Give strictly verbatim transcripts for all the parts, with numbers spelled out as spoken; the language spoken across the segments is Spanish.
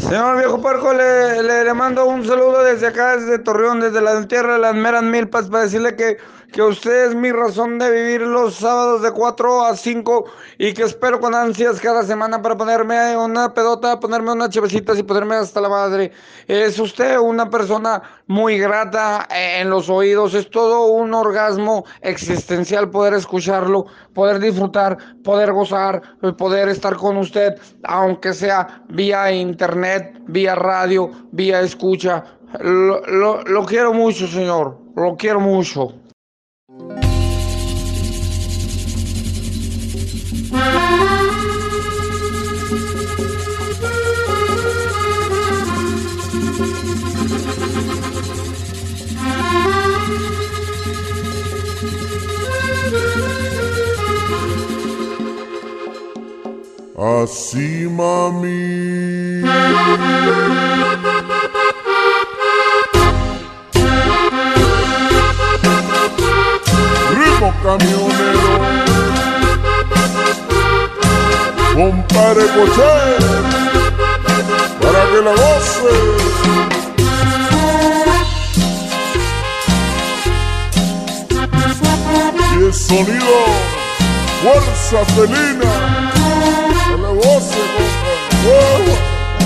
Señor viejo puerco, le, le, le mando un saludo desde acá, desde Torreón, desde la tierra de las meras milpas, para decirle que, que usted es mi razón de vivir los sábados de cuatro a cinco y que espero con ansias cada semana para ponerme una pedota, ponerme unas chevecitas y ponerme hasta la madre. Es usted una persona muy grata en los oídos, es todo un orgasmo existencial poder escucharlo, poder disfrutar, poder gozar, poder estar con usted, aunque sea vía internet, vía radio, vía escucha. Lo, lo, lo quiero mucho, señor, lo quiero mucho. Así, mami. Ritmo camionero. Compare coche, para que la goce. Y el sonido, fuerza felina. La voz se compra.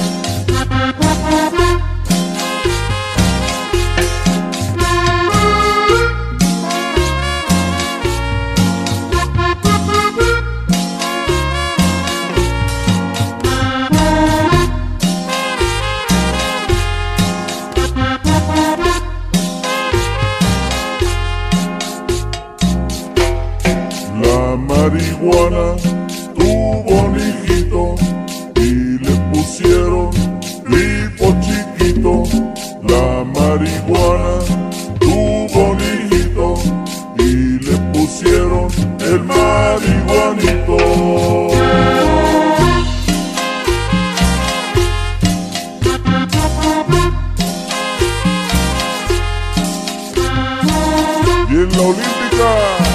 La marihuana tuvo un hijito y le pusieron Lipo chiquito. La marihuana tuvo un hijito y le pusieron el marihuanito. Y en la olímpica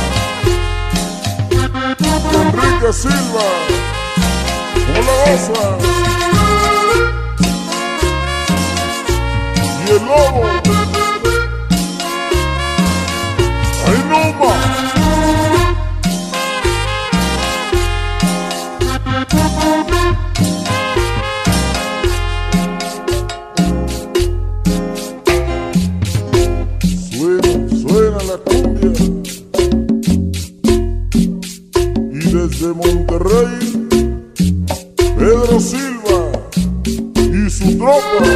Enrique Silva, ¿cómo la goza? Y el lobo, ¡ay no más! Suena, suena la cumbia. Desde Monterrey, Pedro Silva y su tropa.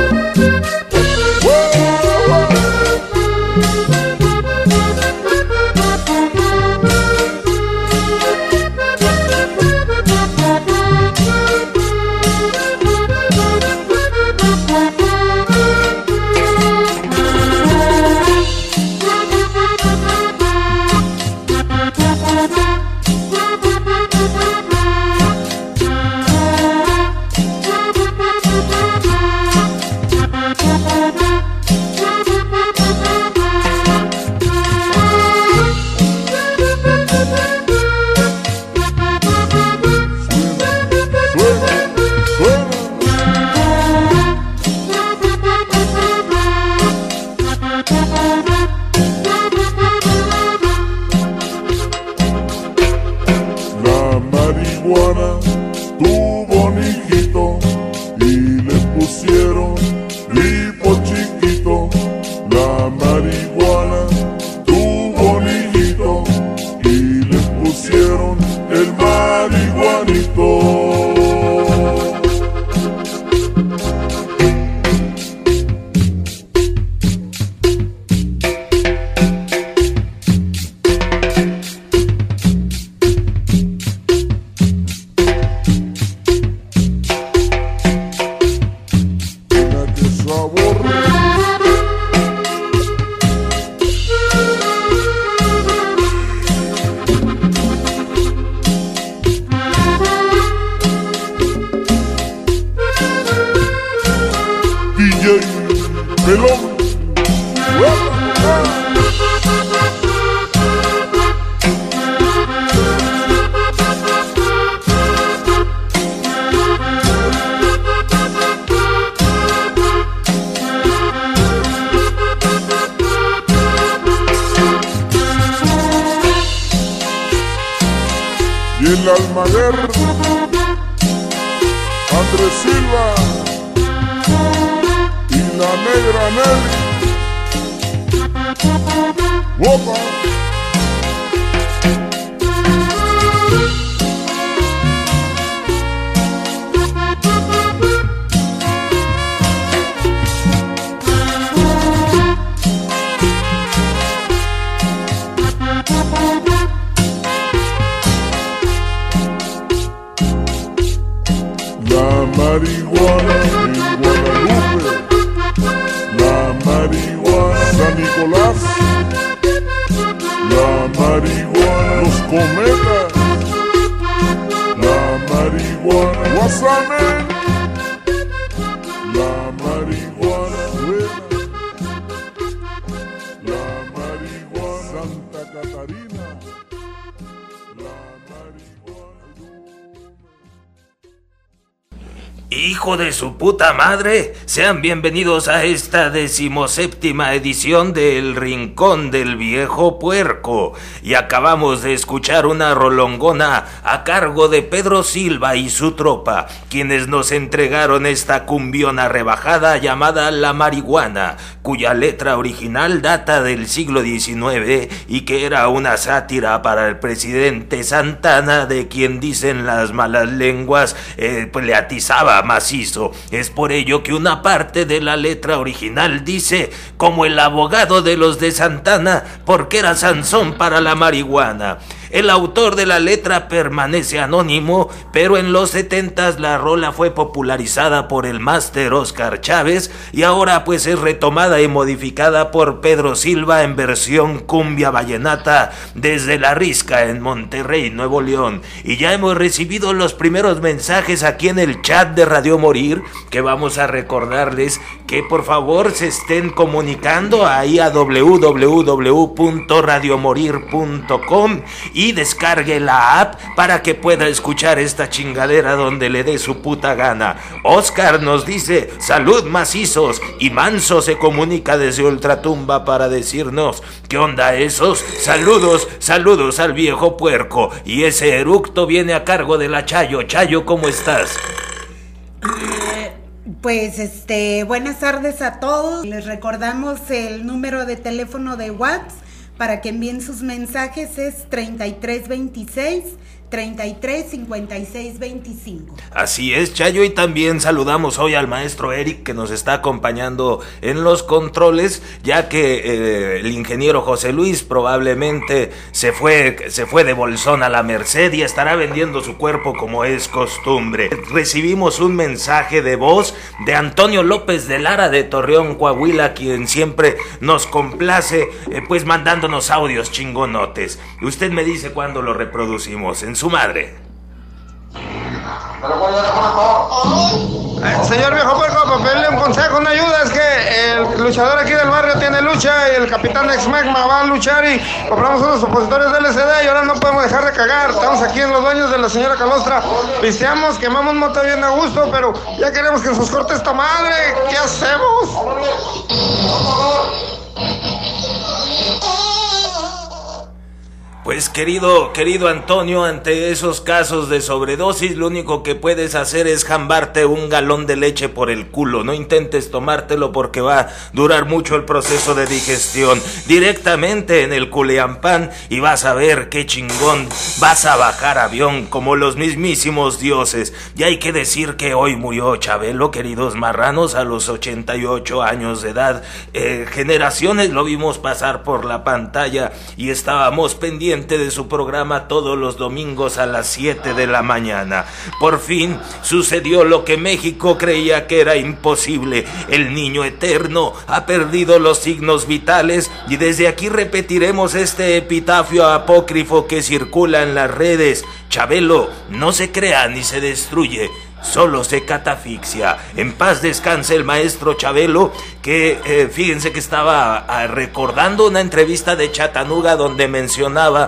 Tuvo un hijito y le pusieron Lipo chiquito. La marihuana tuvo un hijito y le pusieron el marihuanito. D J Pelón. Almaguer, Andrés Silva y la negra Nelly. ¡Opa! La marihuana en Guadalupe, la marihuana San Nicolás, la marihuana Los Cometas, la marihuana Guasame, la marihuana Buena, la marihuana Santa Catarina, la marihuana... ¡Hijo de su puta madre! Sean bienvenidos a esta decimoséptima edición de El Rincón del Viejo Puerco. Y acabamos de escuchar una rolongona a cargo de Pedro Silva y su tropa, quienes nos entregaron esta cumbiona rebajada llamada La Marihuana, cuya letra original data del siglo diecinueve y que era una sátira para el presidente Santana, de quien dicen las malas lenguas eh, pues le atizaba macizo. Es por ello que una parte de la letra original dice: como el abogado de los de Santana, porque era Sansón para la marihuana. El autor de la letra permanece anónimo, pero en los setentas la rola fue popularizada por el máster Oscar Chávez y ahora pues es retomada y modificada por Pedro Silva en versión cumbia vallenata desde La Risca en Monterrey, Nuevo León. Y ya hemos recibido los primeros mensajes aquí en el chat de Radio Morir, que vamos a recordarles que por favor se estén comunicando ahí a doble u doble u doble u punto radio morir punto com y descargue la app para que pueda escuchar esta chingadera donde le dé su puta gana. Oscar nos dice: salud macizos, y Manso se comunica desde Ultratumba para decirnos: ¿qué onda esos? Saludos, saludos al viejo puerco. Y ese eructo viene a cargo de la Chayo. Chayo, ¿cómo estás? Pues este, buenas tardes a todos. Les recordamos el número de teléfono de WhatsApp para que envíen sus mensajes, es treinta y tres veintiséis, treinta y tres cincuenta y seis veinticinco. Así es, Chayo, y también saludamos hoy al maestro Eric, que nos está acompañando en los controles, ya que eh, el ingeniero José Luis probablemente se fue, se fue de bolsón a la Merced y estará vendiendo su cuerpo como es costumbre. Recibimos un mensaje de voz de Antonio López de Lara de Torreón, Coahuila, quien siempre nos complace eh, pues mandándonos audios chingonotes. Usted me dice cuándo lo reproducimos. En su madre. Eh, señor viejo puerco, para pedirle un consejo, una ayuda, es que el luchador aquí del barrio tiene lucha y el capitán de X-Magma va a luchar y compramos unos opositores de L C D y ahora no podemos dejar de cagar. Estamos aquí en los dueños de la señora Calostra, pisteamos, quemamos mota bien a gusto, pero ya queremos que nos corte esta madre. ¿Qué hacemos? Pues querido, querido Antonio, ante esos casos de sobredosis, lo único que puedes hacer es jambarte un galón de leche por el culo. No intentes tomártelo porque va a durar mucho el proceso de digestión. Directamente en el culeampán y vas a ver qué chingón. Vas a bajar avión como los mismísimos dioses. Y hay que decir que hoy murió Chabelo, queridos marranos, a los ochenta y ocho años de edad. Eh, generaciones lo vimos pasar por la pantalla y estábamos pendientes de su programa todos los domingos a las siete de la mañana. Por fin sucedió lo que México creía que era imposible. El niño eterno ha perdido los signos vitales y desde aquí repetiremos este epitafio apócrifo que circula en las redes: Chabelo no se crea ni se destruye, solo se catafixia. En paz descanse el maestro Chabelo, que eh, fíjense que estaba ah, recordando una entrevista de Chattanooga donde mencionaba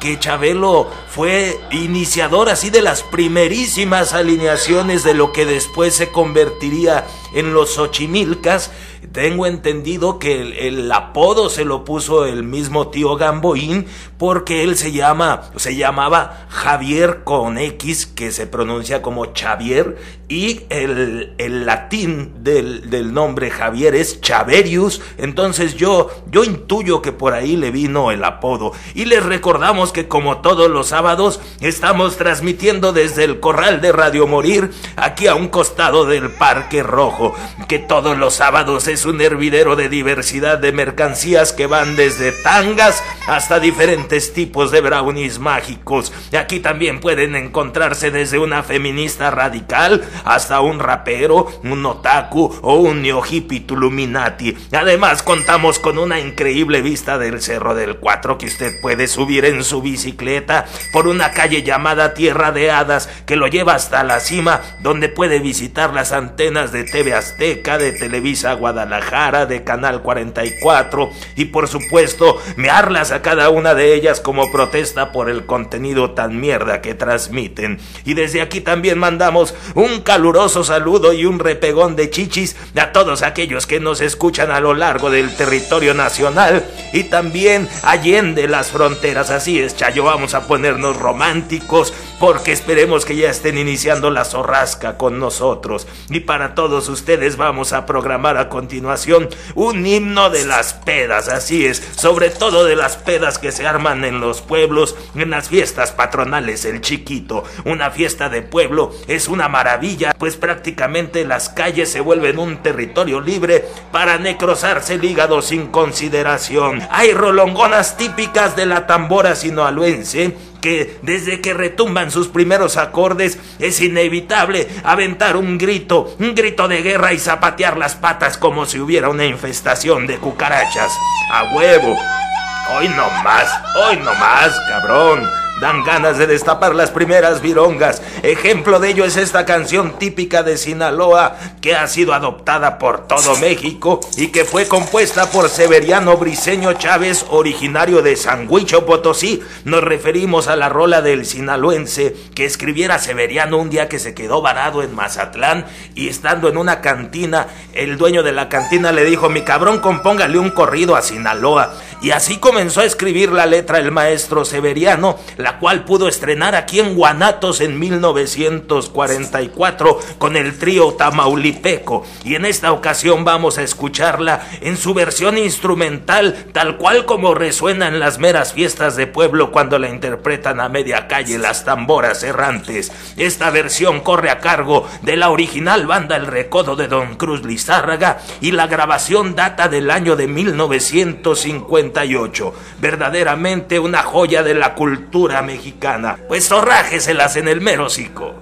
que Chabelo fue iniciador así de las primerísimas alineaciones de lo que después se convertiría en los Xochimilcas. Tengo entendido que el, el apodo se lo puso el mismo tío Gamboín porque él se llama, se llamaba Javier con X, que se pronuncia como Xavier, y el, el latín del, del nombre Javier es Chaverius. Entonces yo, yo intuyo que por ahí le vino el apodo. Y les recordamos que como todos los sábados estamos transmitiendo desde el corral de Radio Morir, aquí a un costado del Parque Rojo, que todos los sábados es un hervidero de diversidad de mercancías que van desde tangas hasta diferentes tipos de brownies mágicos. Aquí también pueden encontrarse desde una feminista radical hasta un rapero, un otaku o un neo-hippie tuluminati. Además contamos con una increíble vista del Cerro del Cuatro que usted puede subir en su bicicleta por una calle llamada Tierra de Hadas que lo lleva hasta la cima, donde puede visitar las antenas de T V Azteca, de Televisa Guadalajara, de Canal cuarenta y cuatro y por supuesto mearlas a cada una de ellas como protesta por el contenido tan mierda que transmiten. Y desde aquí también mandamos un caluroso saludo y un repegón de chichis a todos aquellos que nos escuchan a lo largo del territorio nacional y también allende las fronteras. Así es, Chayo, vamos a ponernos románticos porque esperemos que ya estén iniciando la zorrasca con nosotros. Y para todos ustedes vamos a programar a continuación un himno de las pedas, así es, sobre todo de las pedas que se arman en los pueblos, en las fiestas patronales. El Chiquito, una fiesta de pueblo, es una maravilla, pues prácticamente las calles se vuelven un territorio libre para necrosarse el hígado sin consideración. Hay rolongonas típicas de la tambora sinaloense que desde que retumban sus primeros acordes es inevitable aventar un grito, un grito de guerra y zapatear las patas como si hubiera una infestación de cucarachas. ¡A huevo! Hoy no más, hoy no más, cabrón. Dan ganas de destapar las primeras virongas. Ejemplo de ello es esta canción típica de Sinaloa que ha sido adoptada por todo México y que fue compuesta por Severiano Briceño Chávez, originario de San Huicho, Potosí. Nos referimos a la rola del sinaloense que escribiera Severiano un día que se quedó varado en Mazatlán y estando en una cantina, el dueño de la cantina le dijo: mi cabrón, compóngale un corrido a Sinaloa. Y así comenzó a escribir la letra el maestro Severiano, la cual pudo estrenar aquí en Guanatos en mil novecientos cuarenta y cuatro con el trío Tamaulipeco. Y en esta ocasión vamos a escucharla en su versión instrumental, tal cual como resuena en las meras fiestas de pueblo cuando la interpretan a media calle las tamboras errantes. Esta versión corre a cargo de la original banda El Recodo de Don Cruz Lizárraga y la grabación data del año de mil novecientos cincuenta y ocho. Verdaderamente una joya de la cultura mexicana. Pues zorrájeselas en el mero hocico.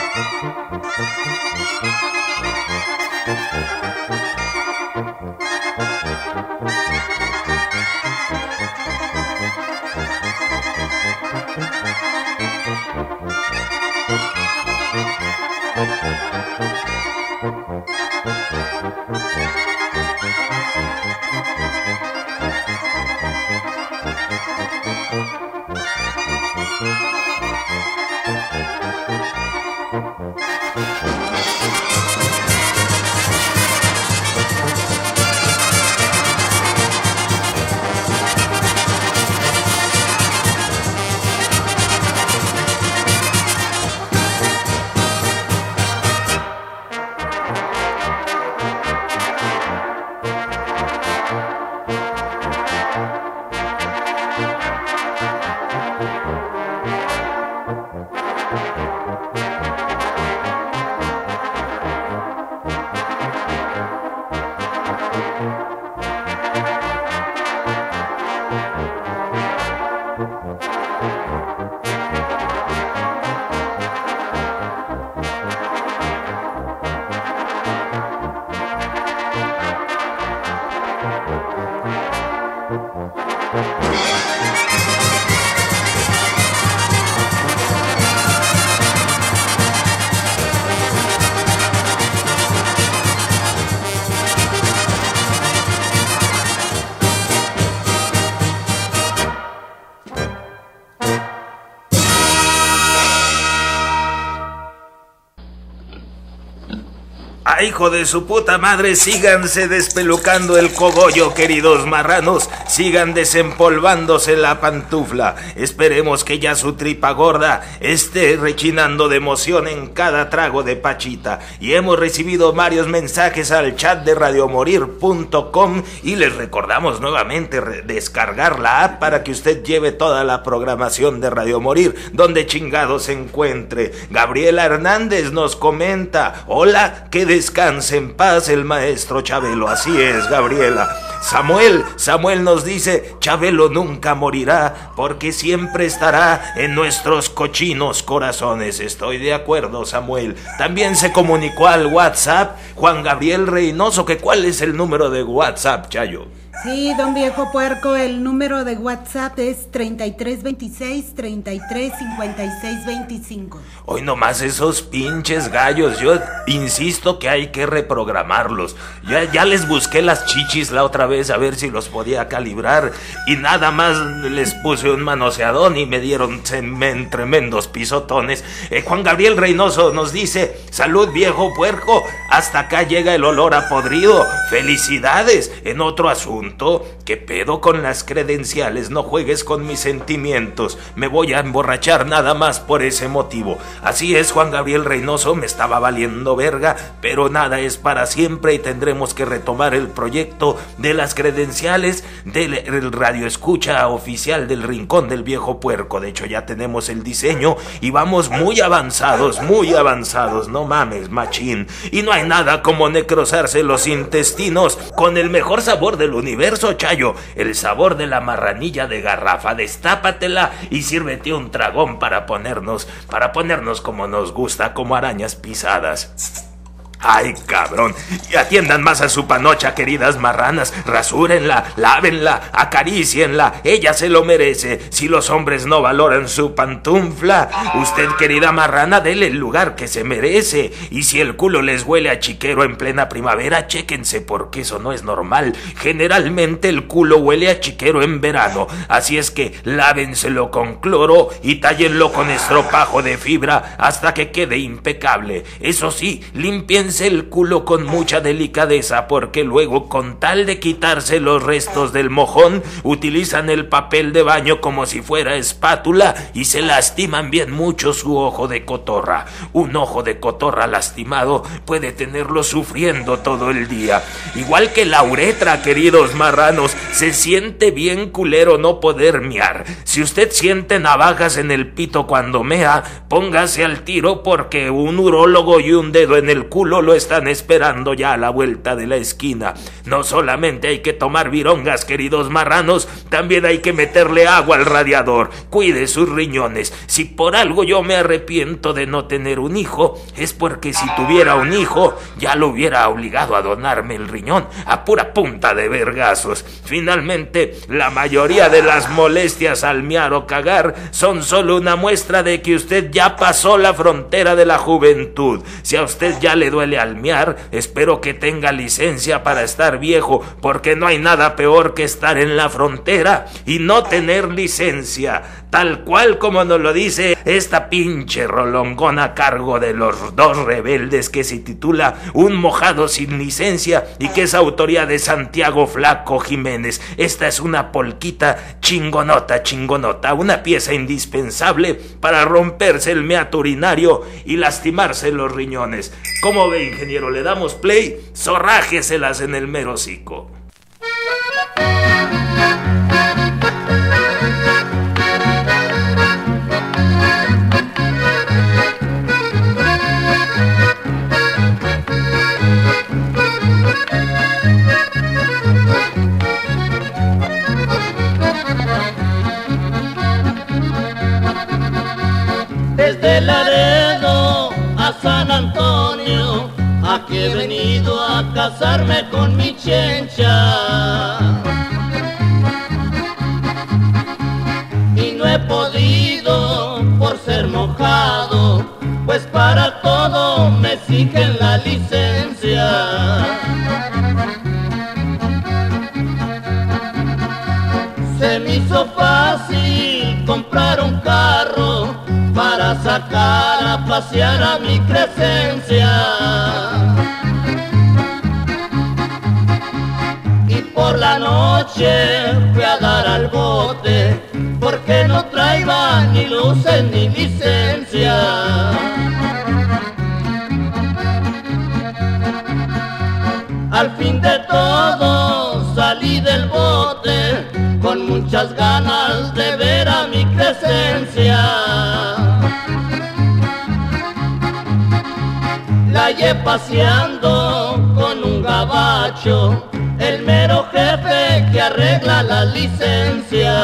Thank you. ¡Ah, hijo de su puta madre! Síganse despelucando el cogollo, queridos marranos. Sigan desempolvándose la pantufla. Esperemos que ya su tripa gorda esté rechinando de emoción en cada trago de pachita. Y hemos recibido varios mensajes al chat de radio morir punto com y les recordamos nuevamente descargar la app para que usted lleve toda la programación de Radio Morir donde chingado se encuentre. Gabriela Hernández nos comenta: hola, que descanse en paz el maestro Chabelo. Así es, Gabriela. Samuel, Samuel nos dice: Chabelo nunca morirá porque siempre estará en nuestros cochinos corazones. Estoy de acuerdo, Samuel. También se comunicó al WhatsApp Juan Gabriel Reynoso. ¿Que cuál es el número de WhatsApp, Chayo? Sí, don Viejo Puerco, el número de WhatsApp es treinta y tres veintiséis, treinta y tres cincuenta y seis veinticinco. Hoy nomás esos pinches gallos, yo insisto que hay que reprogramarlos. Ya, ya les busqué las chichis la otra vez a ver si los podía calibrar y nada más les puse un manoseadón y me dieron semen, tremendos pisotones. Eh, Juan Gabriel Reynoso nos dice: salud, viejo puerco, hasta acá llega el olor a podrido. Felicidades. En otro asunto, ¿qué pedo con las credenciales? No juegues con mis sentimientos. Me voy a emborrachar nada más por ese motivo. Así es, Juan Gabriel Reynoso, me estaba valiendo verga, pero nada es para siempre y tendremos que retomar el proyecto de las credenciales del radio escucha oficial del Rincón del Viejo Puerco. De hecho, ya tenemos el diseño y vamos muy avanzados, muy avanzados, no mames, machín. Y no hay nada como necrosarse los intestinos con el mejor sabor del universo, Chayo, el sabor de la marranilla de garrafa. Destápatela y sírvete un tragón para ponernos, para ponernos como nos gusta, como arañas pisadas. Ay, cabrón, y atiendan más a su panocha, queridas marranas. Rasúrenla, lávenla, acarícienla, ella se lo merece. Si los hombres no valoran su pantufla, usted, querida marrana, dele el lugar que se merece. Y si el culo les huele a chiquero en plena primavera, chéquense, porque eso no es normal. Generalmente el culo huele a chiquero en verano, así es que lávenselo con cloro y tállenlo con estropajo de fibra hasta que quede impecable. Eso sí, limpien el culo con mucha delicadeza, porque luego, con tal de quitarse los restos del mojón, utilizan el papel de baño como si fuera espátula y se lastiman bien mucho su ojo de cotorra. Un ojo de cotorra lastimado puede tenerlo sufriendo todo el día. Igual que la uretra, queridos marranos, se siente bien culero no poder mear. Si usted siente navajas en el pito cuando mea, póngase al tiro, porque un urólogo y un dedo en el culo lo están esperando ya a la vuelta de la esquina. No solamente hay que tomar virongas, queridos marranos, también hay que meterle agua al radiador. Cuide sus riñones. Si por algo yo me arrepiento de no tener un hijo, es porque si tuviera un hijo, ya lo hubiera obligado a donarme el riñón a pura punta de vergazos. Finalmente, la mayoría de las molestias al mear o cagar son solo una muestra de que usted ya pasó la frontera de la juventud. Si a usted ya le duele al mear, espero que tenga licencia para estar viejo, porque no hay nada peor que estar en la frontera y no tener licencia, tal cual como nos lo dice esta pinche rolongona a cargo de los dos rebeldes, que se titula Un mojado sin licencia y que es autoría de Santiago Flaco Jiménez. Esta es una polquita chingonota, chingonota, una pieza indispensable para romperse el meato urinario y lastimarse los riñones. ¿Cómo ve, ingeniero? ¿Le damos play? Zorrájeselas en el mero hocico. Desde Laredo a San Antonio, aquí he venido a casarme con mi chencha. Y no he podido por ser mojado, pues para todo me exigen la licencia. Se me hizo fácil comprar un carro para sacar a pasear a mi Crescencia. por la noche fui a dar al bote, porque no traía ni luces ni licencia. Al fin de todo salí del bote, con muchas ganas de ver a mi Crescencia. La hallé paseando con un gabacho, el mero jefe que arregla la licencia.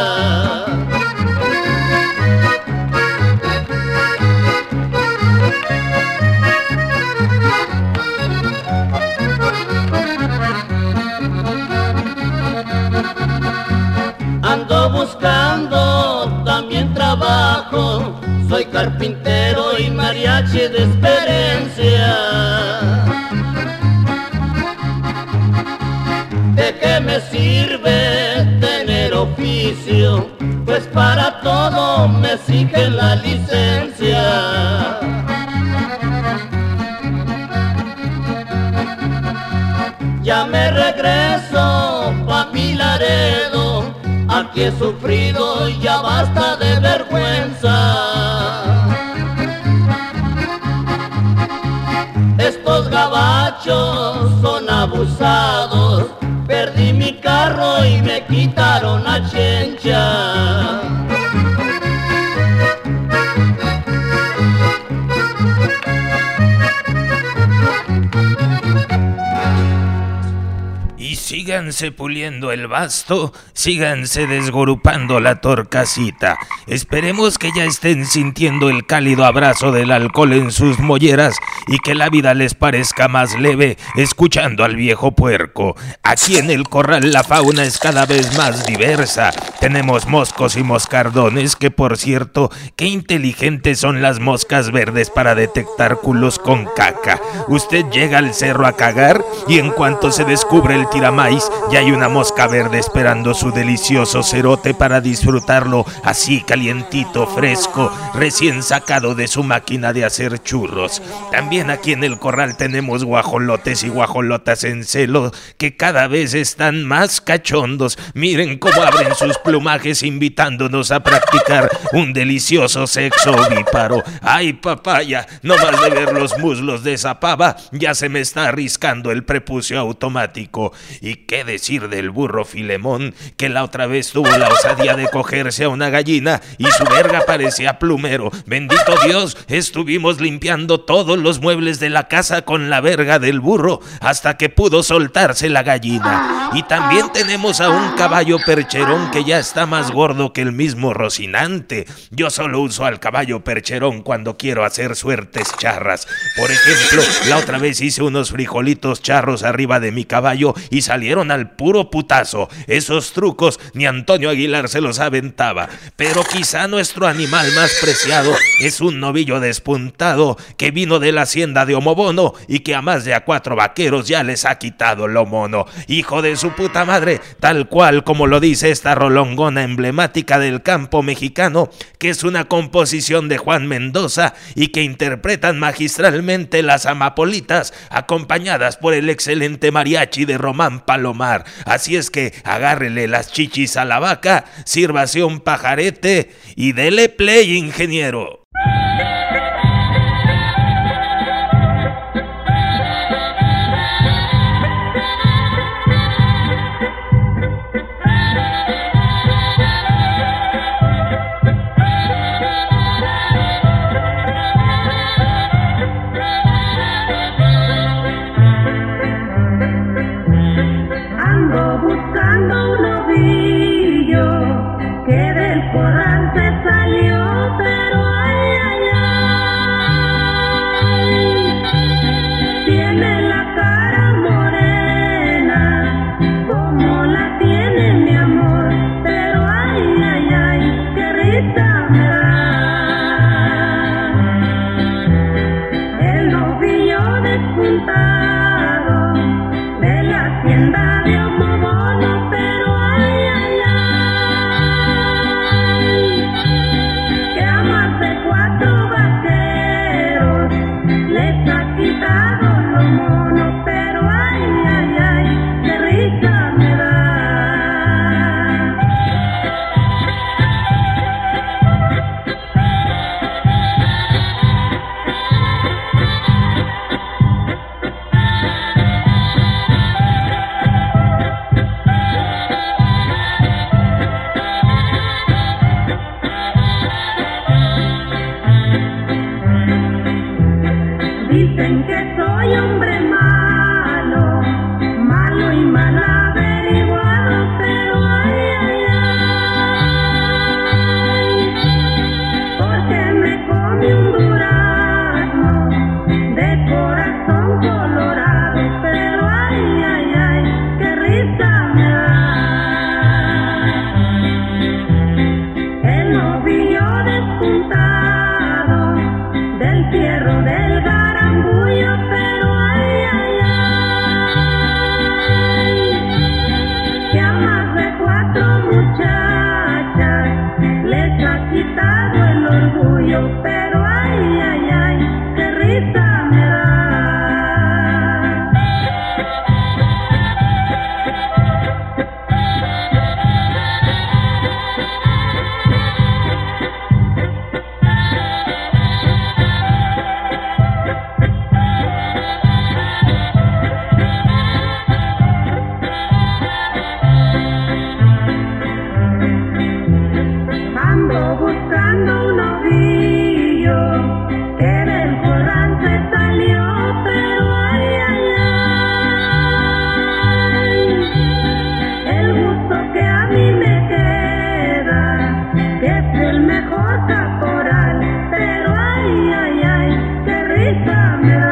Ando buscando también trabajo, soy carpintero y mariachi de experiencia. ¿De qué me sirve tener oficio? Pues para todo me exigen la licencia. Ya me regreso pa' mi Laredo, aquí he sufrido y ya basta de vergüenza. Estos gabachos son abusados, perdí mi carro y me quitaron a Chencha. Y síganse puliendo el basto, síganse desgorupando la torcasita. Esperemos que ya estén sintiendo el cálido abrazo del alcohol en sus molleras y que la vida les parezca más leve escuchando al viejo puerco. Aquí en el corral la fauna es cada vez más diversa. Tenemos moscos y moscardones, que por cierto, qué inteligentes son las moscas verdes para detectar culos con caca. Usted llega al cerro a cagar y en cuanto se descubre el tiramais, ya hay una mosca verde esperando su delicioso cerote para disfrutarlo así calientito, fresco, recién sacado de su máquina de hacer churros. También aquí en el corral tenemos guajolotes y guajolotas en celo que cada vez están más cachondos. Miren cómo abren sus plumajes invitándonos a practicar un delicioso sexo ovíparo. ¡Ay, papaya! No más de ver los muslos de esa pava, ya se me está arriscando el prepucio automático. ¿Y qué decir del burro Filemón, que la otra vez tuvo la osadía de cogerse a una gallina y su verga parecía plumero? Bendito Dios, estuvimos limpiando todos los muebles de la casa con la verga del burro hasta que pudo soltarse la gallina. Y también tenemos a un caballo percherón que ya está más gordo que el mismo Rocinante. Yo solo uso al caballo percherón cuando quiero hacer suertes charras. Por ejemplo, la otra vez hice unos frijolitos charros arriba de mi caballo y salieron al puro putazo. Esos trucos ni Antonio Aguilar se los aventaba. Pero quizá nuestro animal más preciado es un novillo despuntado que vino de la hacienda de Omobono y que a más de a cuatro vaqueros ya les ha quitado lo mono. Hijo de su puta madre, tal cual como lo dice esta rolongona emblemática del campo mexicano, que es una composición de Juan Mendoza y que interpretan magistralmente las amapolitas, acompañadas por el excelente mariachi de Román Palomar. Así es que agárrele las chichis a la vaca, sírvase un pajarete y dele play, ingeniero. Ando buscando un novillo que del corral se salió, pero ay, Dicen que soy hombre malo, malo y mal averiguado, pero ay, ay, ay, porque me comí un durazno de corazón colorado, pero ay, ay, ay, qué risa me da. El novillo despuntado del fierro del garambullo, pero ay, ay, ay, que a más de cuatro muchachas les ha quitado el orgullo, pero ay, ay, ay, qué risa me da. Ando buscando un novillo que del corral se salió, pero ay, ay, ay, el gusto que a mí me queda, que es el mejor caporal, pero ay, ay, ay, qué risa me da.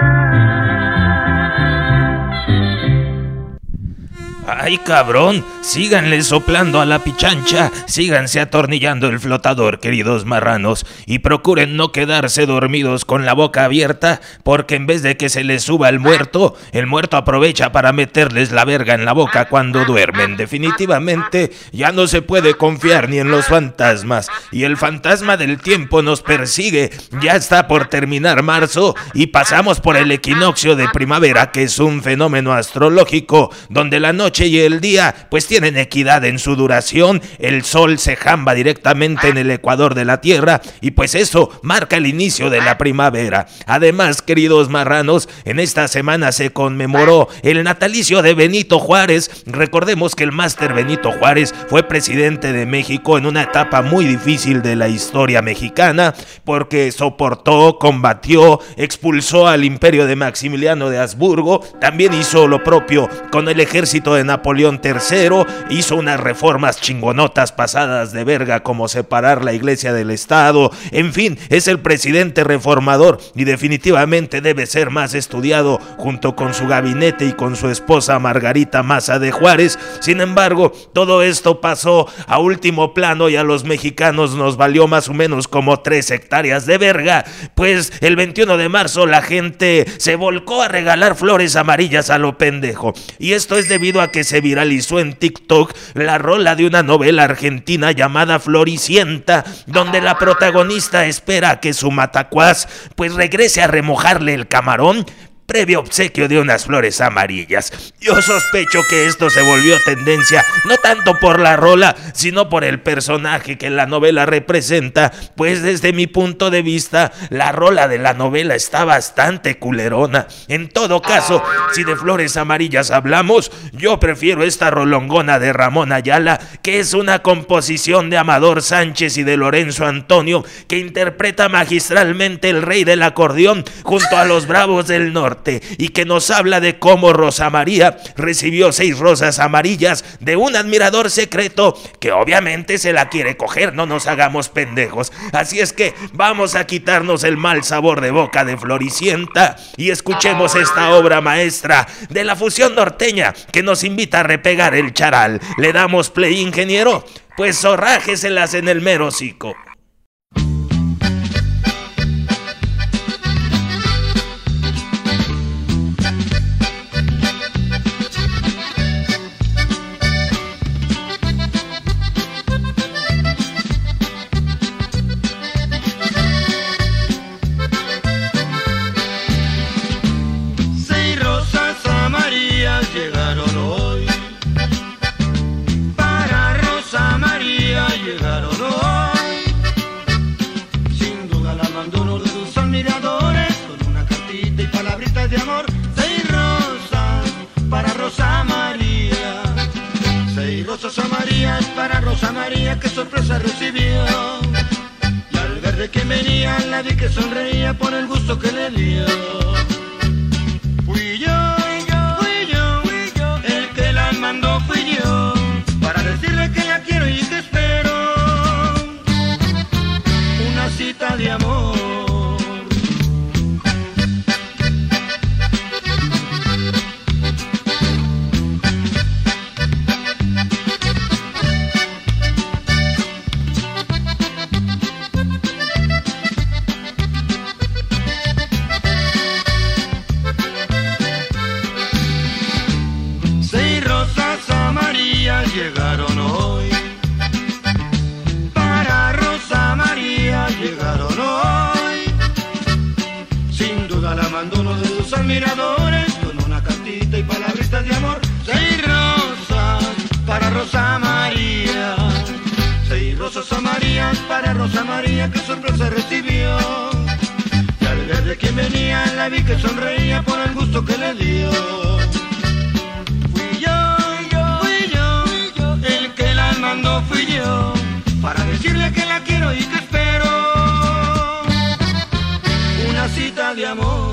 ¡Ay, cabrón! Síganle soplando a la pichancha, síganse atornillando el flotador, queridos marranos, y procuren no quedarse dormidos con la boca abierta, porque en vez de que se les suba el muerto, el muerto aprovecha para meterles la verga en la boca cuando duermen. Definitivamente ya no se puede confiar ni en los fantasmas, y el fantasma del tiempo nos persigue. Ya está por terminar marzo y pasamos por el equinoccio de primavera, que es un fenómeno astrológico donde la noche y el día pues tienen equidad en su duración. El sol se jamba directamente en el ecuador de la tierra y pues eso marca el inicio de la primavera. Además, queridos marranos, en esta semana se conmemoró el natalicio de Benito Juárez. Recordemos que el máster Benito Juárez fue presidente de México en una etapa muy difícil de la historia mexicana, porque soportó, combatió, expulsó al imperio de Maximiliano de Habsburgo, también hizo lo propio con el ejército de Napoleón tercero, hizo unas reformas chingonotas pasadas de verga como separar la iglesia del Estado. En fin, es el presidente reformador y definitivamente debe ser más estudiado junto con su gabinete y con su esposa Margarita Maza de Juárez. Sin embargo, todo esto pasó a último plano y a los mexicanos nos valió más o menos como tres hectáreas de verga, pues el veintiuno de marzo la gente se volcó a regalar flores amarillas a lo pendejo, y esto es debido a que se viralizó en TikTok la rola de una novela argentina llamada Floricienta, donde la protagonista espera a que su matacuás pues regrese a remojarle el camarón previo obsequio de unas flores amarillas. Yo sospecho que esto se volvió tendencia no tanto por la rola, sino por el personaje que la novela representa, pues desde mi punto de vista, la rola de la novela está bastante culerona. En todo caso, si de flores amarillas hablamos, yo prefiero esta rolongona de Ramón Ayala, que es una composición de Amador Sánchez y de Lorenzo Antonio, que interpreta magistralmente el rey del acordeón junto a los Bravos del Norte, y que nos habla de cómo Rosa María recibió seis rosas amarillas de un admirador secreto que obviamente se la quiere coger, no nos hagamos pendejos. Así es que vamos a quitarnos el mal sabor de boca de Floricienta y escuchemos esta obra maestra de la fusión norteña que nos invita a repegar el charal. ¿Le damos play, ingeniero? Pues zorrájeselas en el mero hocico. Llegaron hoy, para Rosa María llegaron hoy. Sin duda la mandó uno de sus admiradores con una cartita y palabritas de amor. Seis rosas para Rosa María, seis rosas amarillas para Rosa María. Qué sorpresa recibió, y al ver de quién venía la vi que sonreía por el gusto que le dio. cita de amor. Llegaron hoy, para Rosa María llegaron hoy. Sin duda la mandó uno de sus admiradores con una cartita y palabritas de amor. Seis rosas para Rosa María, seis rosas amarillas para Rosa María, qué sorpresa recibió. Y al ver de quién venía la vi que sonreía por el gusto que le dio. Mandó fui yo para decirle que la quiero y que espero una cita de amor.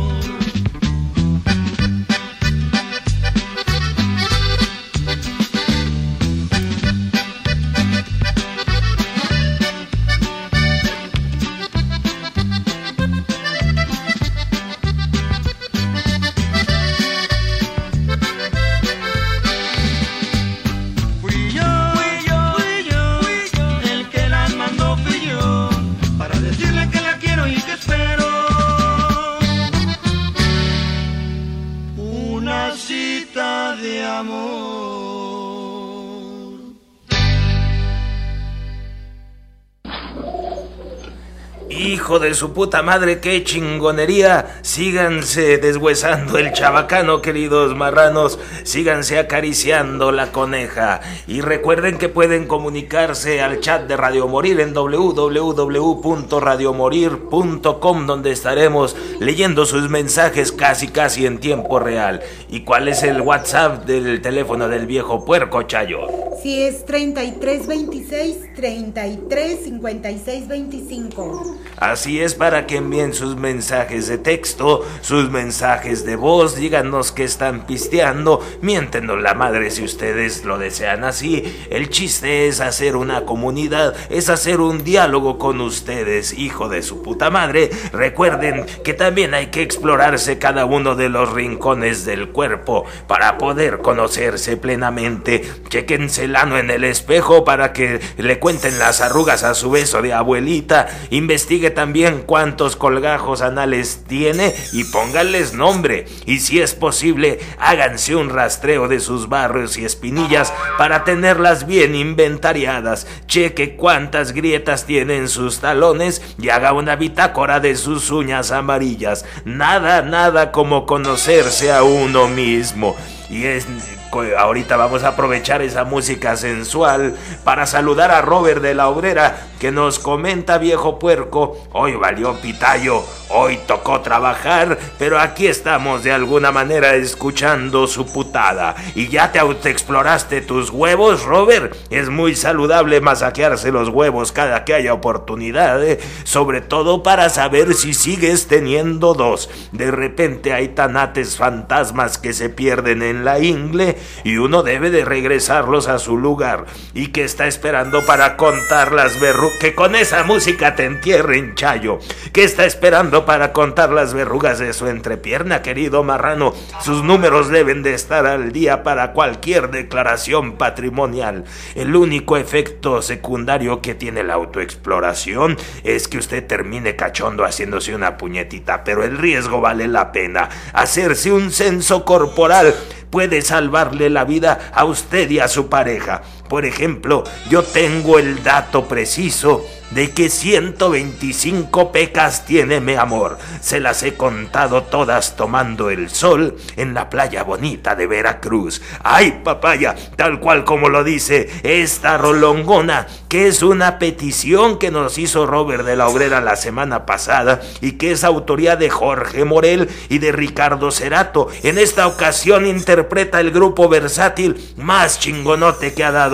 Hijo de su puta madre, qué chingonería. Síganse deshuesando el chabacano, queridos marranos. Síganse acariciando la coneja. Y recuerden que pueden comunicarse al chat de Radio Morir en doble u doble u doble u punto radio morir punto com, donde estaremos leyendo sus mensajes casi casi en tiempo real. ¿Y cuál es el WhatsApp del teléfono del viejo puerco, Chayo? Sí, es treinta y tres veintiséis, treinta y tres cincuenta y seis veinticinco. Así es, para que envíen sus mensajes de texto, sus mensajes de voz, díganos que están pisteando, miéntenos la madre si ustedes lo desean así. El chiste es hacer una comunidad, es hacer un diálogo con ustedes, hijo de su puta madre. Recuerden que también hay que explorarse cada uno de los rincones del cuerpo para poder conocerse plenamente. Chéquense el ano en el espejo para que le cuenten las arrugas a su beso de abuelita. Investigue también cuántos colgajos anales tiene y pónganles nombre. Y si es posible, háganse un rastreo de sus barrios y espinillas para tenerlas bien inventariadas. Cheque cuántas grietas tienen sus talones y haga una bitácora de sus uñas amarillas. Nada, nada como conocerse a uno mismo. Y es... ahorita vamos a aprovechar esa música sensual para saludar a Robert de la Obrera, que nos comenta: viejo puerco, hoy valió pitayo, hoy tocó trabajar, pero aquí estamos de alguna manera escuchando su putada. ¿Y ya te autoexploraste tus huevos, Robert? Es muy saludable masajearse los huevos cada que haya oportunidad, ¿eh? Sobre todo para saber si sigues teniendo dos. De repente hay tanates fantasmas que se pierden en la ingle y uno debe de regresarlos a su lugar. ¿Y que está esperando para contar las verrugas? Que con esa música te entierren, Chayo. ¿Qué está esperando para contar las verrugas de su entrepierna, querido marrano? Sus números deben de estar al día para cualquier declaración patrimonial. El único efecto secundario que tiene la autoexploración es que usted termine cachondo haciéndose una puñetita, pero el riesgo vale la pena. Hacerse un censo corporal puede salvarle la vida a usted y a su pareja. Por ejemplo, yo tengo el dato preciso de que ciento veinticinco pecas tiene mi amor. Se las he contado todas tomando el sol en la playa bonita de Veracruz. ¡Ay, papaya! Tal cual como lo dice esta rolongona, que es una petición que nos hizo Robert de la Obrera la semana pasada y que es autoría de Jorge Morel y de Ricardo Cerato. En esta ocasión interpreta el grupo versátil más chingonote que ha dado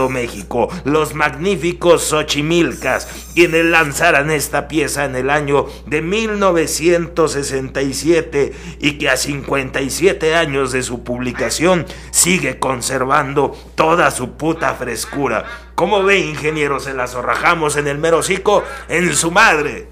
México, los magníficos Xochimilcas, quienes lanzaran esta pieza en el año de mil novecientos sesenta y siete y que a cincuenta y siete años de su publicación sigue conservando toda su puta frescura. ¿Cómo ve, ingeniero? Se la zorrajamos en el mero hocico, en su madre.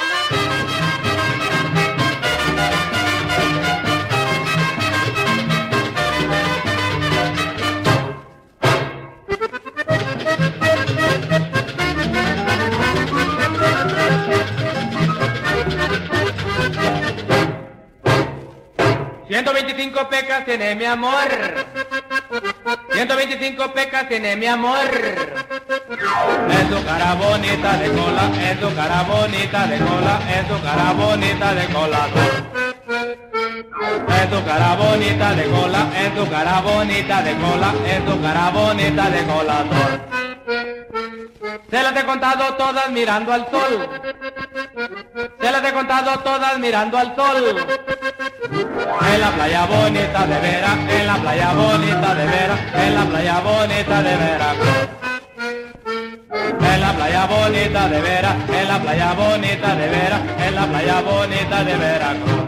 ciento veinticinco pecas tiene mi amor. ciento veinticinco pecas tiene mi amor. Es tu cara bonita de cola, es tu cara bonita de cola, es tu cara bonita de colador. Es tu cara bonita de cola, es tu cara bonita de cola, es tu cara bonita de colador. Se las he contado todas mirando al sol. Se las he contado todas mirando al sol. En la playa bonita de Vera, en la playa bonita de Vera, en la playa bonita de Veracruz. En la playa bonita de Vera, en la playa bonita de Vera, en la playa bonita de Veracruz.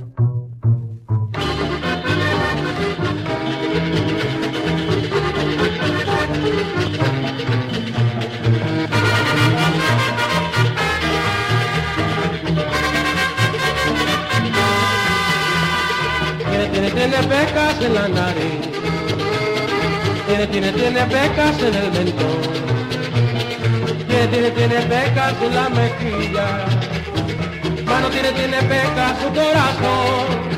Tiene, tiene pecas en la nariz, tiene, tiene, tiene pecas en el mentón, tiene, tiene, tiene pecas en la mejilla, mano tiene, tiene pecas su corazón.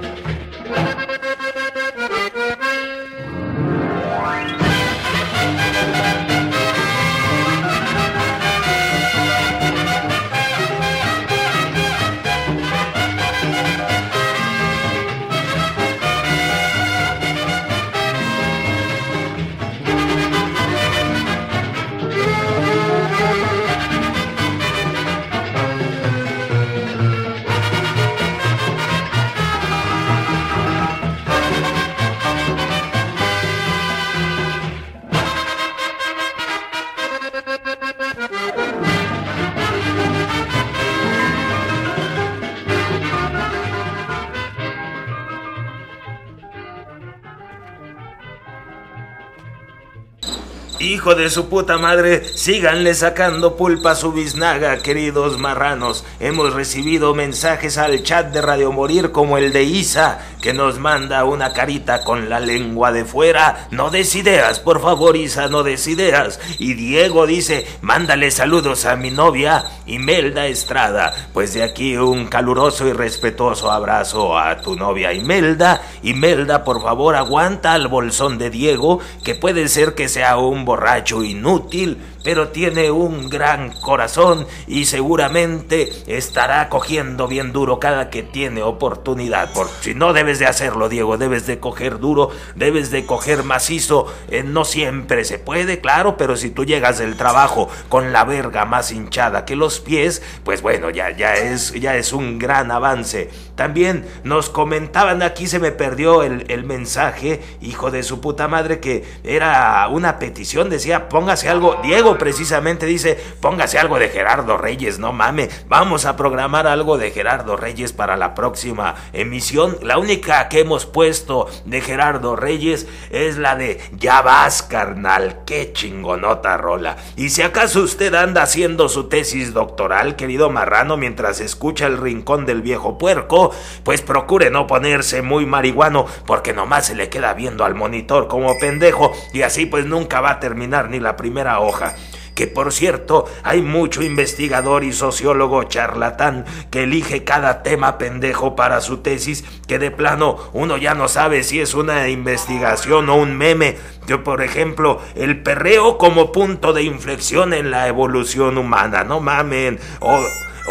Hijo de su puta madre, síganle sacando pulpa a su biznaga, queridos marranos. Hemos recibido mensajes al chat de Radio Morir como el de Isa, que nos manda una carita con la lengua de fuera. No des ideas, por favor, Isa, no des ideas. Y Diego dice, mándale saludos a mi novia, Imelda Estrada. Pues de aquí un caluroso y respetuoso abrazo a tu novia Imelda. Imelda, por favor, aguanta al bolsón de Diego, que puede ser que sea un borracho inútil, pero tiene un gran corazón y seguramente estará cogiendo bien duro cada que tiene oportunidad. Por si no debes de hacerlo, Diego, debes de coger duro, debes de coger macizo. Eh, no siempre se puede, claro, pero si tú llegas del trabajo con la verga más hinchada que los pies, pues bueno, ya, ya, es, ya es un gran avance. También nos comentaban, aquí se me perdió el, el mensaje, hijo de su puta madre, que era una petición, decía, póngase algo, Diego precisamente dice, póngase algo de Gerardo Reyes, no mame, vamos a programar algo de Gerardo Reyes para la próxima emisión. La única que hemos puesto de Gerardo Reyes es la de Ya vas, carnal, qué chingonota rola. Y si acaso usted anda haciendo su tesis doctoral, querido marrano, mientras escucha El Rincón del Viejo Puerco, pues procure no ponerse muy marihuano, porque nomás se le queda viendo al monitor como pendejo, y así pues nunca va a terminar ni la primera hoja. Que por cierto, hay mucho investigador y sociólogo charlatán que elige cada tema pendejo para su tesis, que de plano uno ya no sabe si es una investigación o un meme. Yo, por ejemplo, el perreo como punto de inflexión en la evolución humana, no mamen, o... O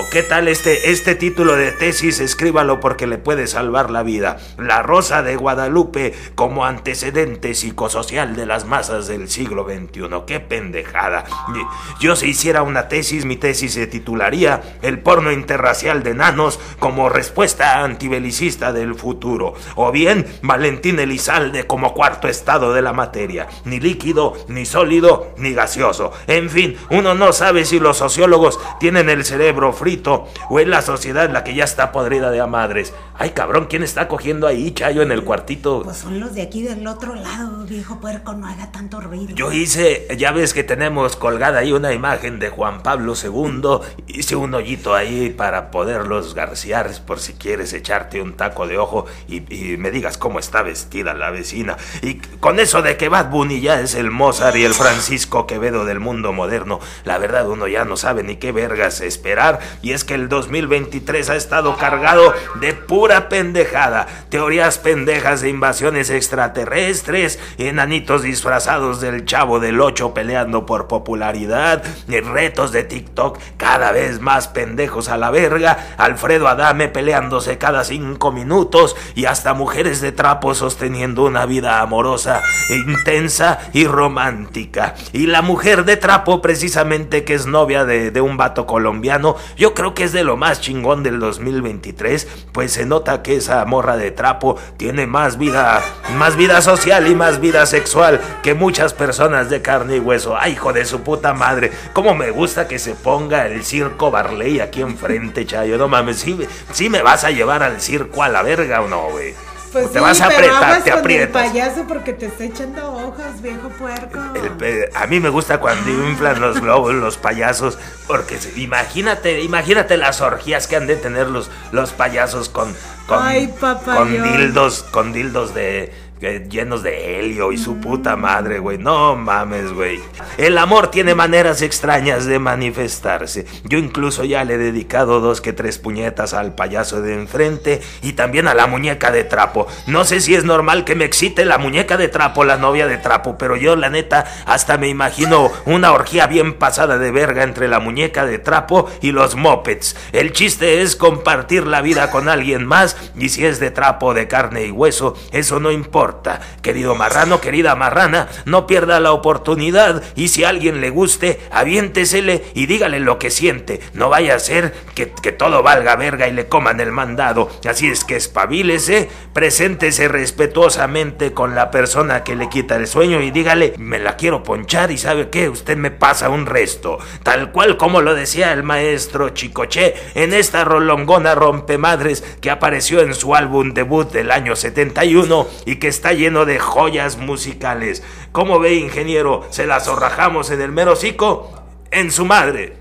¿qué tal este, este título de tesis? Escríbalo porque le puede salvar la vida. La Rosa de Guadalupe como antecedente psicosocial de las masas del siglo veintiuno. ¡Qué pendejada! Yo si hiciera una tesis, mi tesis se titularía El porno interracial de nanos como respuesta antibelicista del futuro. O bien Valentín Elizalde como cuarto estado de la materia. Ni líquido, ni sólido, ni gaseoso. En fin, uno no sabe si los sociólogos tienen el cerebro frito o es la sociedad la que ya está podrida de a madres. Ay, cabrón, ¿quién está cogiendo ahí, Chayo, en el cuartito? Pues son los de aquí del otro lado, viejo puerco, no haga tanto ruido. Yo hice, ya ves que tenemos colgada ahí una imagen de Juan Pablo segundo. Hice un hoyito ahí para poderlos garciar por si quieres echarte un taco de ojo y, y me digas cómo está vestida la vecina. Y con eso de que Bad Bunny ya es el Mozart y el Francisco Quevedo del mundo moderno, la verdad uno ya no sabe ni qué vergas esperar. Y es que el dos mil veintitrés ha estado cargado de pura pendejada. Teorías pendejas de invasiones extraterrestres, enanitos disfrazados del Chavo del Ocho peleando por popularidad, retos de TikTok cada vez más pendejos a la verga, Alfredo Adame peleándose cada cinco minutos y hasta mujeres de trapo sosteniendo una vida amorosa, intensa y romántica. Y la mujer de trapo precisamente que es novia de, de un vato colombiano, yo creo que es de lo más chingón del dos mil veintitrés, pues se nota que esa morra de trapo tiene más vida, más vida social y más vida sexual que muchas personas de carne y hueso. Ay, hijo de su puta madre, cómo me gusta que se ponga el circo Barley aquí enfrente, Chayo. No mames, ¿sí, sí me vas a llevar al circo a la verga o no, güey? Pues te sí, vas a pero apretar, aguas te con aprietas. el payaso porque te está echando hojas, viejo puerco. El, el, a mí me gusta cuando inflan los globos los payasos, porque se, imagínate, imagínate las orgías que han de tener los, los payasos con, con, Ay, con dildos, con dildos de eh, llenos de helio y su puta madre, güey. No mames, güey. El amor tiene maneras extrañas de manifestarse. Yo incluso ya le he dedicado dos que tres puñetas al payaso de enfrente y también a la muñeca de trapo. No sé si es normal que me excite la muñeca de trapo, la novia de trapo, pero yo la neta hasta me imagino una orgía bien pasada de verga entre la muñeca de trapo y los mopeds. El chiste es compartir la vida con alguien más y si es de trapo, de carne y hueso, eso no importa. Querido marrano, querida marrana, no pierda la oportunidad y si a alguien le guste, aviéntesele y dígale lo que siente. No vaya a ser que, que todo valga verga y le coman el mandado. Así es que espabilese, preséntese respetuosamente con la persona que le quita el sueño y dígale, me la quiero ponchar y ¿sabe qué? Usted me pasa un resto. Tal cual como lo decía el maestro Chicoche en esta rolongona rompemadres que apareció en su álbum debut del año setenta y uno y que está lleno de joyas musicales. ¿Cómo ve, ingeniero? ¿Se la zorrajamos en el mero hocico? ¡En su madre!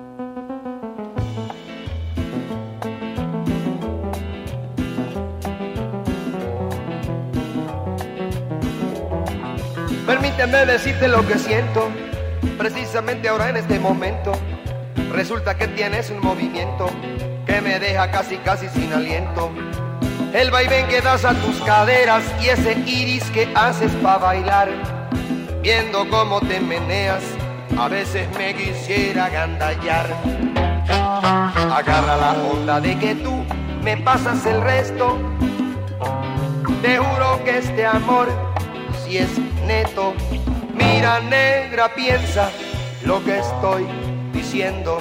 Permíteme decirte lo que siento, precisamente ahora en este momento. Resulta que tienes un movimiento que me deja casi casi sin aliento. El vaivén que das a tus caderas y ese iris que haces pa' bailar. Viendo cómo te meneas, a veces me quisiera agandallar. Agarra la onda de que tú me pasas el resto. Te juro que este amor, si es neto. Mira, negra, piensa lo que estoy diciendo.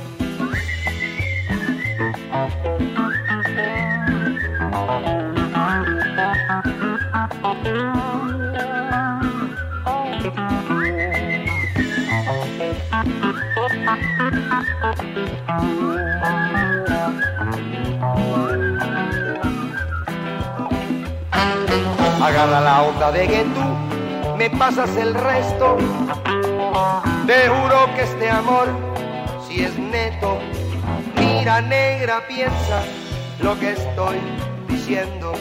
Agarra la onda de que tú me pasas el resto. Te juro que este amor, si es neto. Mira, negra, piensa lo que estoy diciendo.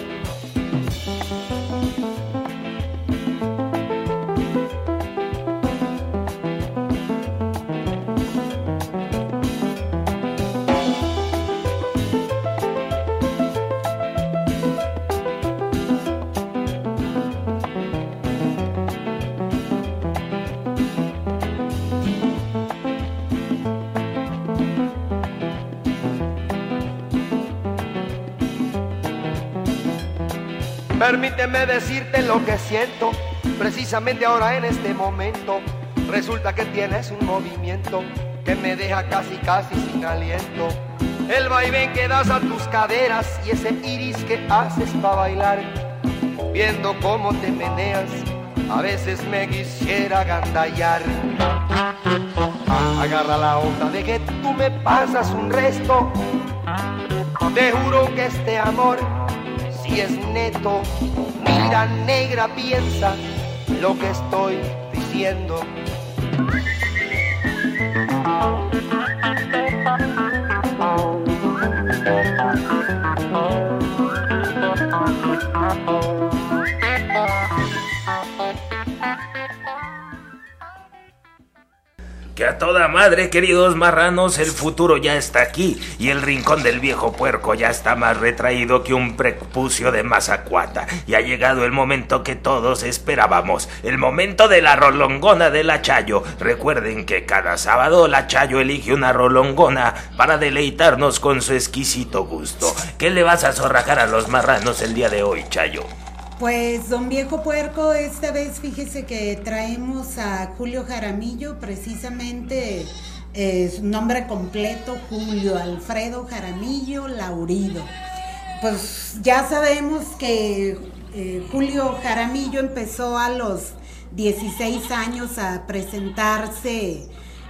Permíteme decirte lo que siento, precisamente ahora en este momento. Resulta que tienes un movimiento que me deja casi casi sin aliento. El vaivén que das a tus caderas y ese iris que haces para bailar. Viendo cómo te meneas, a veces me quisiera agandallar. Agarra la onda de que tú me pasas un resto. Te juro que este amor, si es neto, mira negra, piensa lo que estoy diciendo. Que a toda madre, queridos marranos, el futuro ya está aquí y el rincón del viejo puerco ya está más retraído que un prepucio de mazacuata. Y ha llegado el momento que todos esperábamos, el momento de la rolongona de la Chayo. Recuerden que cada sábado la Chayo elige una rolongona para deleitarnos con su exquisito gusto. ¿Qué le vas a zorrajar a los marranos el día de hoy, Chayo? Pues, don Viejo Puerco, esta vez fíjese que traemos a Julio Jaramillo, precisamente eh, su nombre completo, Julio Alfredo Jaramillo Laurido. Pues ya sabemos que eh, Julio Jaramillo empezó a los dieciséis años a presentarse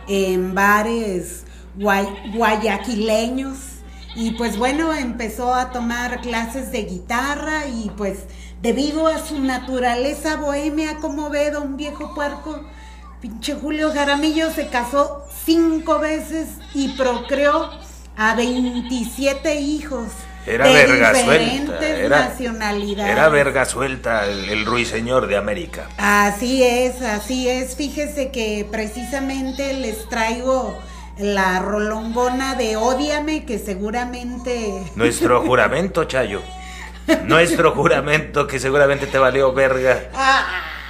en bares guay- guayaquileños y pues bueno, empezó a tomar clases de guitarra y pues debido a su naturaleza bohemia, como ve don Viejo Puerco, pinche Julio Jaramillo se casó cinco veces y procreó a veintisiete hijos. Era de verga diferentes suelta, era, nacionalidades. Era verga suelta el, el ruiseñor de América. Así es, así es. Fíjese que precisamente les traigo la rolongona de Ódiame, que seguramente... Nuestro juramento, Chayo. Nuestro juramento, que seguramente te valió verga. Ah,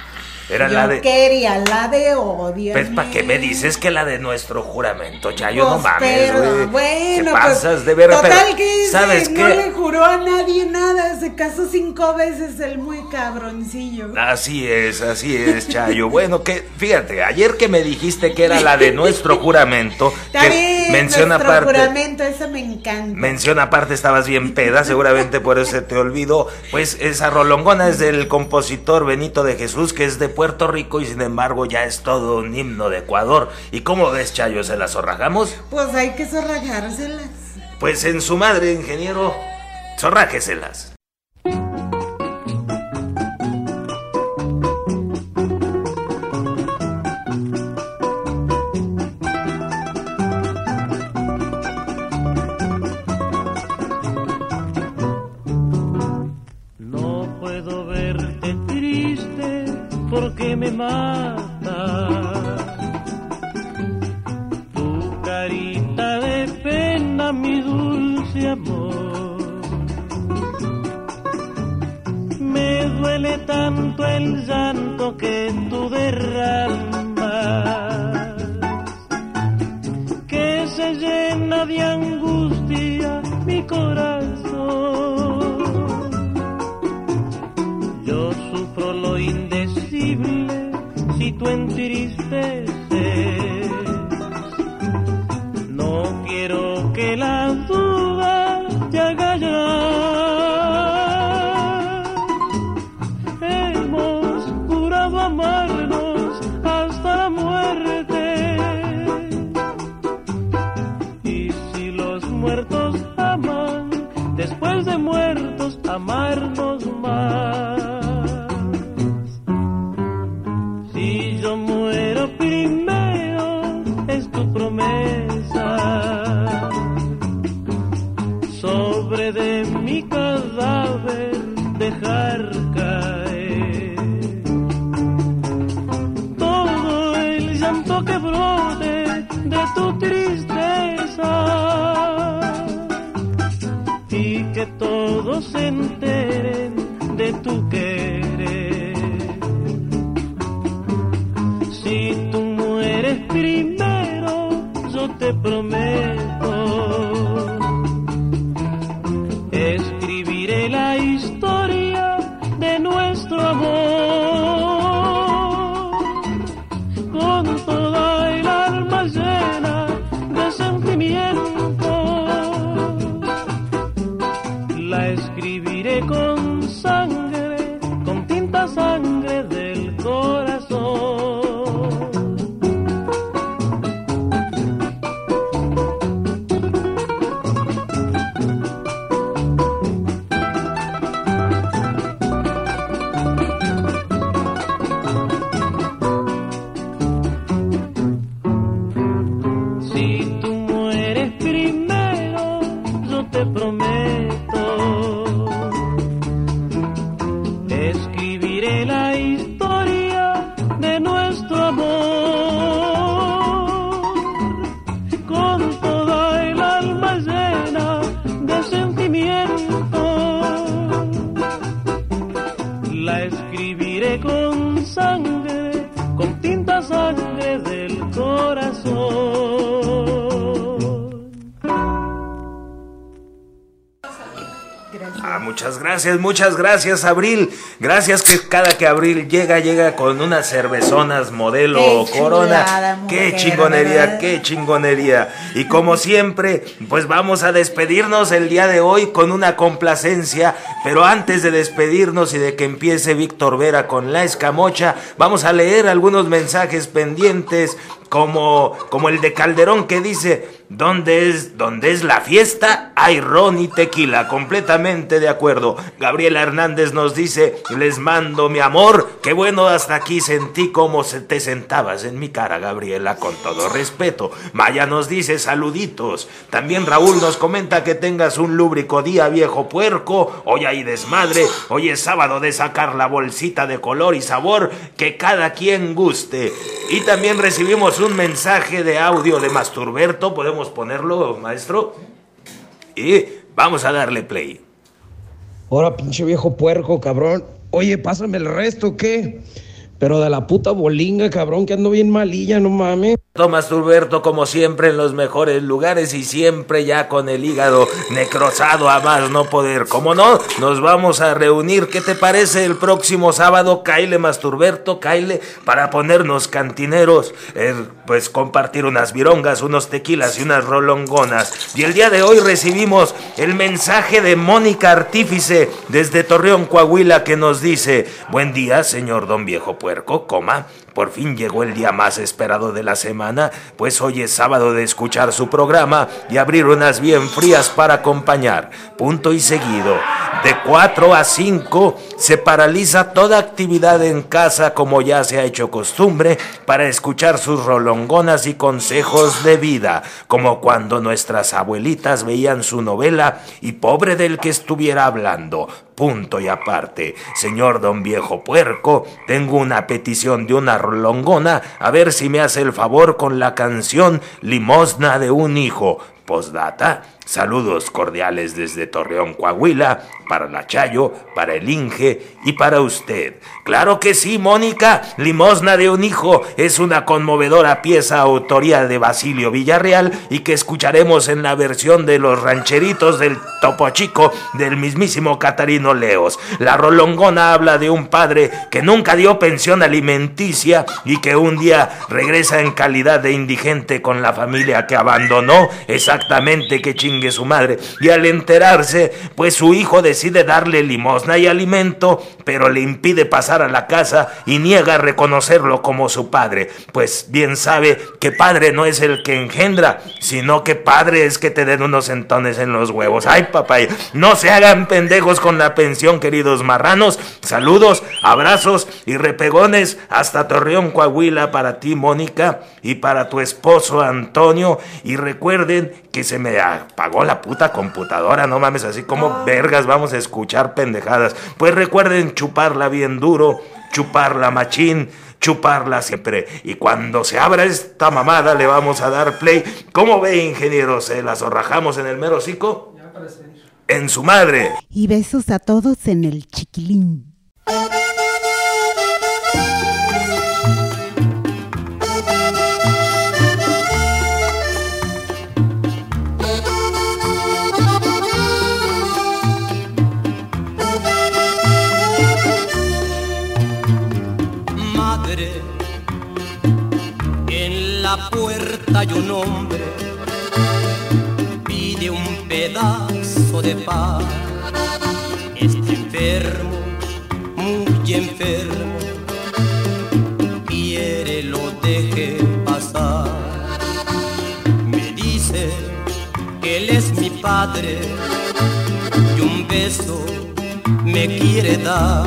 Era yo la de... quería la de Ódiame. Pues, ¿para qué me dices que la de nuestro juramento, Chayo? Pues, No mames, perdón, güey. bueno, Te pasas pues, de verga, total pero que ¿sabes ese qué? no le juró a nadie nada, se casó cinco veces el muy cabroncillo. Así es, así es, Chayo. Bueno, que fíjate, ayer que me dijiste que era la de nuestro juramento, Está que bien, menciona nuestro aparte, juramento, esa me encanta. menciona aparte, estabas bien peda, seguramente por eso se te olvidó. Pues esa rolongona es del compositor Benito de Jesús, que es de Puerto Rico y sin embargo ya es todo un himno de Ecuador. ¿Y cómo ves, Chayo? ¿Se la zorrajamos? Pues hay que zorrajárselas. Pues en su madre, ingeniero, zorrájeselas. No puedo verte triste porque me mata tu carita de pena, mi dulce amor. Me duele tanto el llanto que tú derramas, que se llena de angustia mi corazón. Yo sufro lo indecible si tú entristeces. No quiero que la duda te haga llorar. Hemos jurado amarnos hasta la muerte. Y si los muertos aman, después de muertos amarnos más. Si yo muero primero, es tu promesa. Sobre de mi cadáver dejar caer todo el llanto que brote de tu tristeza, y que todos se enteren de tu querer. Si tú mueres primero, yo te prometo, escribiré la historia sentimiento. La escribiré con sangre, con tinta sangre del corazón. Te prometo, escribiré la historia de nuestro amor, con toda el alma llena de sentimiento. La escribiré con sangre, con tinta sangre del corazón. Ah, muchas gracias, muchas gracias, Abril. Gracias que cada que Abril llega, llega con unas cervezonas modelo Qué Corona. chulada, Qué mujer, chingonería, ¿verdad? qué chingonería. Y como siempre, pues vamos a despedirnos el día de hoy con una complacencia. Pero antes de despedirnos y de que empiece Víctor Vera con La Escamocha, vamos a leer algunos mensajes pendientes. Como, como el de Calderón que dice, ¿dónde es, dónde es la fiesta? Hay ron y tequila, completamente de acuerdo. Gabriela Hernández nos dice, les mando mi amor, qué bueno hasta aquí sentí cómo se te sentabas en mi cara, Gabriela, con todo respeto. Maya nos dice, saluditos. También Raúl nos comenta que tengas un lúbrico día, viejo puerco. Hoy hay desmadre, hoy es sábado de sacar la bolsita de color y sabor que cada quien guste. Y también recibimos un mensaje de audio de Masturberto. ¿Podemos ponerlo, maestro? Y vamos a darle play. Ahora, pinche viejo puerco, cabrón. Oye, pásame el resto, ¿qué? Pero de la puta bolinga, cabrón, que ando bien malilla, no mames. Tomás Turberto, como siempre, en los mejores lugares y siempre ya con el hígado necrosado a más no poder. Como no, nos vamos a reunir. ¿Qué te parece el próximo sábado? Caile, Masturberto, caile, para ponernos cantineros, eh, pues compartir unas virongas, unos tequilas y unas rolongonas. Y el día de hoy recibimos el mensaje de Mónica Artífice desde Torreón, Coahuila, que nos dice, buen día, señor don viejo puerco, coma. Por fin llegó el día más esperado de la semana, pues hoy es sábado de escuchar su programa y abrir unas bien frías para acompañar. Punto y seguido. De cuatro a cinco se paraliza toda actividad en casa, como ya se ha hecho costumbre, para escuchar sus rolongonas y consejos de vida, como cuando nuestras abuelitas veían su novela y pobre del que estuviera hablando. Punto y aparte. Señor don viejo puerco, tengo una petición de una rolongona, a ver si me hace el favor con la canción Limosna de un hijo. Postdata, saludos cordiales desde Torreón, Coahuila, para la Chayo, para el Inge y para usted. Claro que sí, Mónica, Limosna de un hijo es una conmovedora pieza autoría de Basilio Villarreal y que escucharemos en la versión de los rancheritos del Topo Chico del mismísimo Catarino Leos. La rolongona habla de un padre que nunca dio pensión alimenticia y que un día regresa en calidad de indigente con la familia que abandonó, exactamente, que chingue su madre. Y al enterarse, pues su hijo decide darle limosna y alimento, pero le impide pasar a la casa y niega reconocerlo como su padre, pues bien sabe que padre no es el que engendra, sino que padre es que te den unos sentones en los huevos. Ay, papá, no se hagan pendejos con la pensión, queridos marranos. Saludos, abrazos y repegones hasta Torreón, Coahuila, para ti, Mónica, y para tu esposo, Antonio. Y recuerden que se me apagó la puta computadora, no mames, así como vergas vamos a escuchar pendejadas. Pues recuerden chuparla bien duro, chuparla machín, chuparla siempre. Y cuando se abra esta mamada le vamos a dar play. ¿Cómo ve, ingeniero? ¿Se la zorrajamos en el mero hocico? Ya para seguir. En su madre. Y besos a todos en el chiquilín. En la puerta hay un hombre pedazo de pan. Está enfermo, muy enfermo, quiere lo deje pasar. Me dice que él es mi padre y un beso me quiere dar.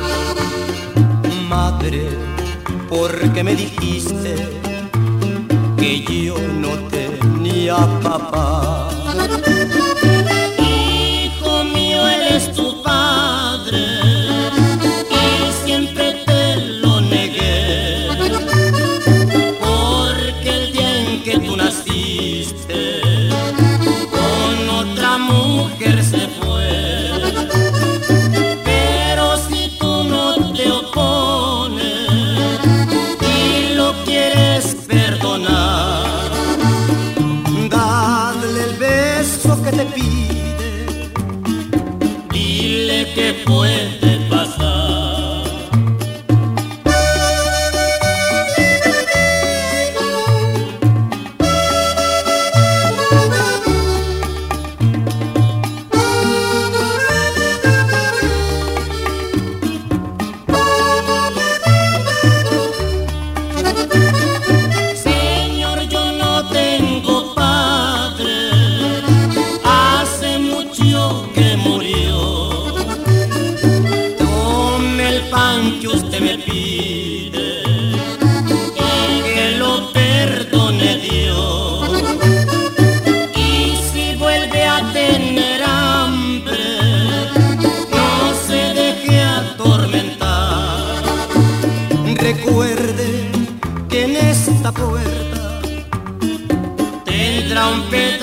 Madre, ¿por qué me dijiste que yo no tenía papá? Hijo mío, él es tu padre y siempre te lo negué, porque el día en que tú naciste con otra mujer se fue. Pero si tú no te opones y lo quieres perdonar, dadle el beso que te pide, dile que puede pasar. Señor, yo no tengo padre, hace mucho que murió. Tome el pan que usted me pide y que lo perdone Dios. Y si vuelve a tener hambre, no se deje atormentar. recuerde que en esta puerta Tendrá un pedazo